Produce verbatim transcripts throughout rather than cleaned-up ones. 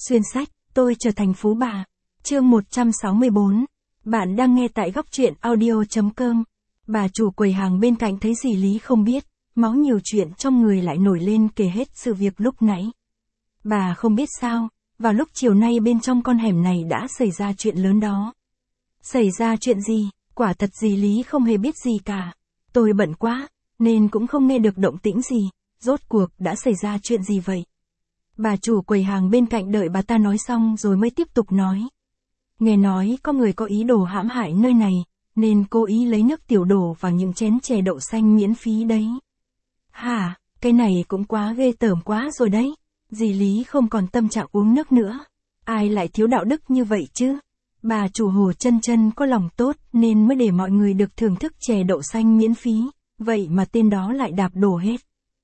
Xuyên sách, tôi trở thành phú bà. Chương một trăm sáu mươi bốn. Bạn đang nghe tại góc truyện audio.com. Bà chủ quầy hàng bên cạnh thấy dì Lý không biết, máu nhiều chuyện trong người lại nổi lên kể hết sự việc lúc nãy. Bà không biết sao, vào lúc chiều nay bên trong con hẻm này đã xảy ra chuyện lớn đó. Xảy ra chuyện gì? Quả thật dì Lý không hề biết gì cả. Tôi bận quá, nên cũng không nghe được động tĩnh gì. Rốt cuộc đã xảy ra chuyện gì vậy? Bà chủ quầy hàng bên cạnh đợi bà ta nói xong rồi mới tiếp tục nói. Nghe nói có người có ý đồ hãm hại nơi này, nên cố ý lấy nước tiểu đổ vào những chén chè đậu xanh miễn phí đấy. Hả, cái này cũng quá ghê tởm quá rồi đấy. Dì Lý không còn tâm trạng uống nước nữa. Ai lại thiếu đạo đức như vậy chứ? Bà chủ Hồ Chân Chân có lòng tốt nên mới để mọi người được thưởng thức chè đậu xanh miễn phí, vậy mà tên đó lại đạp đổ hết.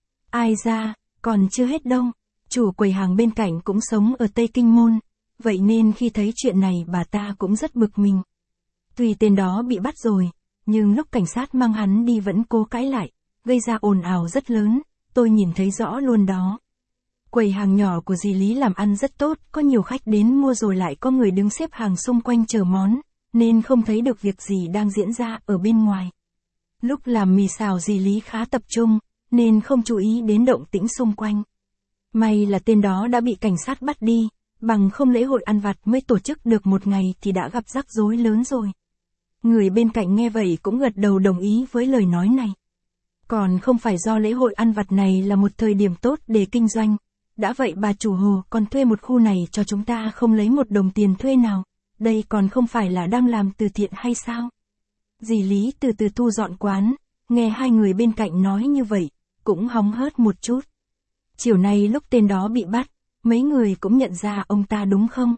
Ai ra, còn chưa hết đâu. Chủ quầy hàng bên cạnh cũng sống ở Tây Kinh Môn, vậy nên khi thấy chuyện này bà ta cũng rất bực mình. Tuy tên đó bị bắt rồi, nhưng lúc cảnh sát mang hắn đi vẫn cố cãi lại, gây ra ồn ào rất lớn, tôi nhìn thấy rõ luôn đó. Quầy hàng nhỏ của dì Lý làm ăn rất tốt, có nhiều khách đến mua rồi lại có người đứng xếp hàng xung quanh chờ món, nên không thấy được việc gì đang diễn ra ở bên ngoài. Lúc làm mì xào dì Lý khá tập trung, nên không chú ý đến động tĩnh xung quanh. May là tên đó đã bị cảnh sát bắt đi, bằng không lễ hội ăn vặt mới tổ chức được một ngày thì đã gặp rắc rối lớn rồi. Người bên cạnh nghe vậy cũng gật đầu đồng ý với lời nói này. Còn không phải do lễ hội ăn vặt này là một thời điểm tốt để kinh doanh. Đã vậy bà chủ Hồ còn thuê một khu này cho chúng ta không lấy một đồng tiền thuê nào. Đây còn không phải là đang làm từ thiện hay sao? Dì Lý từ từ thu dọn quán, nghe hai người bên cạnh nói như vậy, cũng hóng hớt một chút. Chiều nay lúc tên đó bị bắt, mấy người cũng nhận ra ông ta đúng không?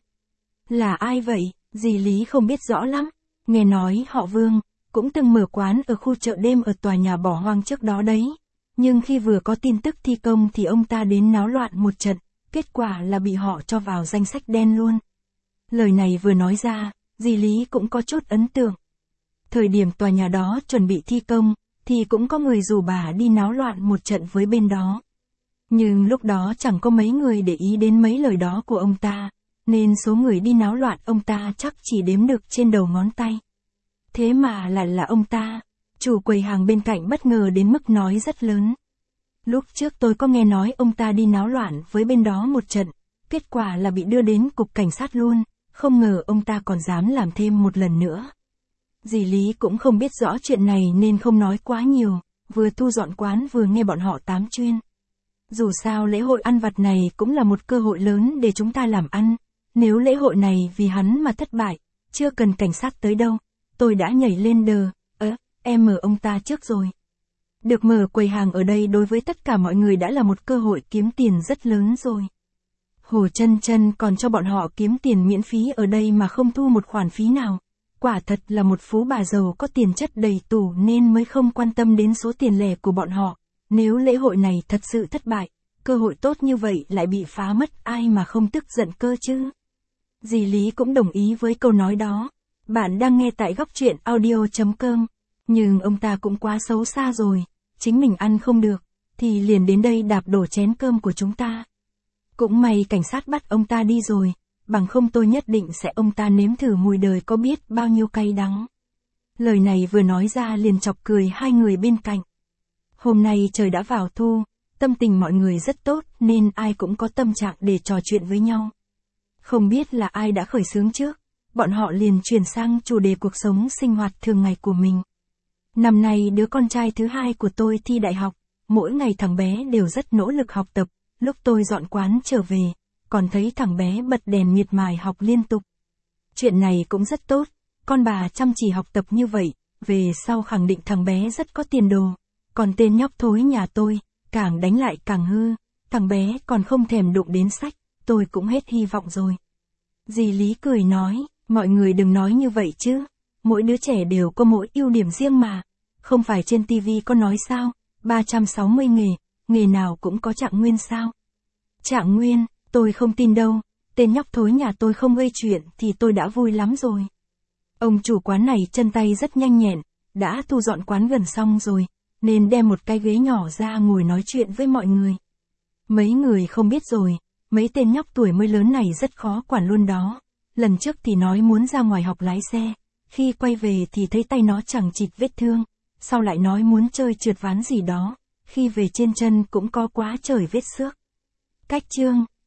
Là ai vậy? Dì Lý không biết rõ lắm. Nghe nói họ Vương, cũng từng mở quán ở khu chợ đêm ở tòa nhà bỏ hoang trước đó đấy. Nhưng khi vừa có tin tức thi công thì ông ta đến náo loạn một trận, kết quả là bị họ cho vào danh sách đen luôn. Lời này vừa nói ra, dì Lý cũng có chút ấn tượng. Thời điểm tòa nhà đó chuẩn bị thi công, thì cũng có người rủ bà đi náo loạn một trận với bên đó. Nhưng lúc đó chẳng có mấy người để ý đến mấy lời đó của ông ta, nên số người đi náo loạn ông ta chắc chỉ đếm được trên đầu ngón tay. Thế mà lại là ông ta. Chủ quầy hàng bên cạnh bất ngờ đến mức nói rất lớn. Lúc trước tôi có nghe nói ông ta đi náo loạn với bên đó một trận, kết quả là bị đưa đến cục cảnh sát luôn, không ngờ ông ta còn dám làm thêm một lần nữa. Dì Lý cũng không biết rõ chuyện này nên không nói quá nhiều, vừa thu dọn quán vừa nghe bọn họ tám chuyên. Dù sao lễ hội ăn vặt này cũng là một cơ hội lớn để chúng ta làm ăn, nếu lễ hội này vì hắn mà thất bại, chưa cần cảnh sát tới đâu, tôi đã nhảy lên đờ, ớ, em mở ông ta trước rồi. Được mở quầy hàng ở đây đối với tất cả mọi người đã là một cơ hội kiếm tiền rất lớn rồi. Hồ Chân Chân còn cho bọn họ kiếm tiền miễn phí ở đây mà không thu một khoản phí nào. Quả thật là một phú bà giàu có tiền chất đầy tủ nên mới không quan tâm đến số tiền lẻ của bọn họ. Nếu lễ hội này thật sự thất bại, cơ hội tốt như vậy lại bị phá mất, ai mà không tức giận cơ chứ. Dì Lý cũng đồng ý với câu nói đó. Bạn đang nghe tại góc truyện audio.com. Nhưng ông ta cũng quá xấu xa rồi. Chính mình ăn không được, thì liền đến đây đạp đổ chén cơm của chúng ta. Cũng may cảnh sát bắt ông ta đi rồi, bằng không tôi nhất định sẽ ông ta nếm thử mùi đời có biết bao nhiêu cay đắng. Lời này vừa nói ra liền chọc cười hai người bên cạnh. Hôm nay trời đã vào thu, tâm tình mọi người rất tốt nên ai cũng có tâm trạng để trò chuyện với nhau. Không biết là ai đã khởi xướng trước, bọn họ liền chuyển sang chủ đề cuộc sống sinh hoạt thường ngày của mình. Năm nay đứa con trai thứ hai của tôi thi đại học, mỗi ngày thằng bé đều rất nỗ lực học tập, lúc tôi dọn quán trở về, còn thấy thằng bé bật đèn miệt mài học liên tục. Chuyện này cũng rất tốt, con bà chăm chỉ học tập như vậy, về sau khẳng định thằng bé rất có tiền đồ. Còn tên nhóc thối nhà tôi, càng đánh lại càng hư, thằng bé còn không thèm đụng đến sách, tôi cũng hết hy vọng rồi. Dì Lý cười nói, mọi người đừng nói như vậy chứ, mỗi đứa trẻ đều có mỗi ưu điểm riêng mà, không phải trên tivi có nói sao, ba trăm sáu mươi nghề, nghề nào cũng có trạng nguyên sao. Trạng nguyên, tôi không tin đâu, tên nhóc thối nhà tôi không gây chuyện thì tôi đã vui lắm rồi. Ông chủ quán này chân tay rất nhanh nhẹn, đã thu dọn quán gần xong rồi, nên đem một cái ghế nhỏ ra ngồi nói chuyện với mọi người. Mấy người không biết rồi, Mấy tên nhóc tuổi mới lớn này rất khó quản luôn đó. Lần trước thì nói muốn ra ngoài học lái xe, khi quay về thì thấy tay nó chẳng chịt vết thương, sau lại nói muốn chơi trượt ván gì đó, khi về trên chân cũng có quá trời vết xước. Cách chương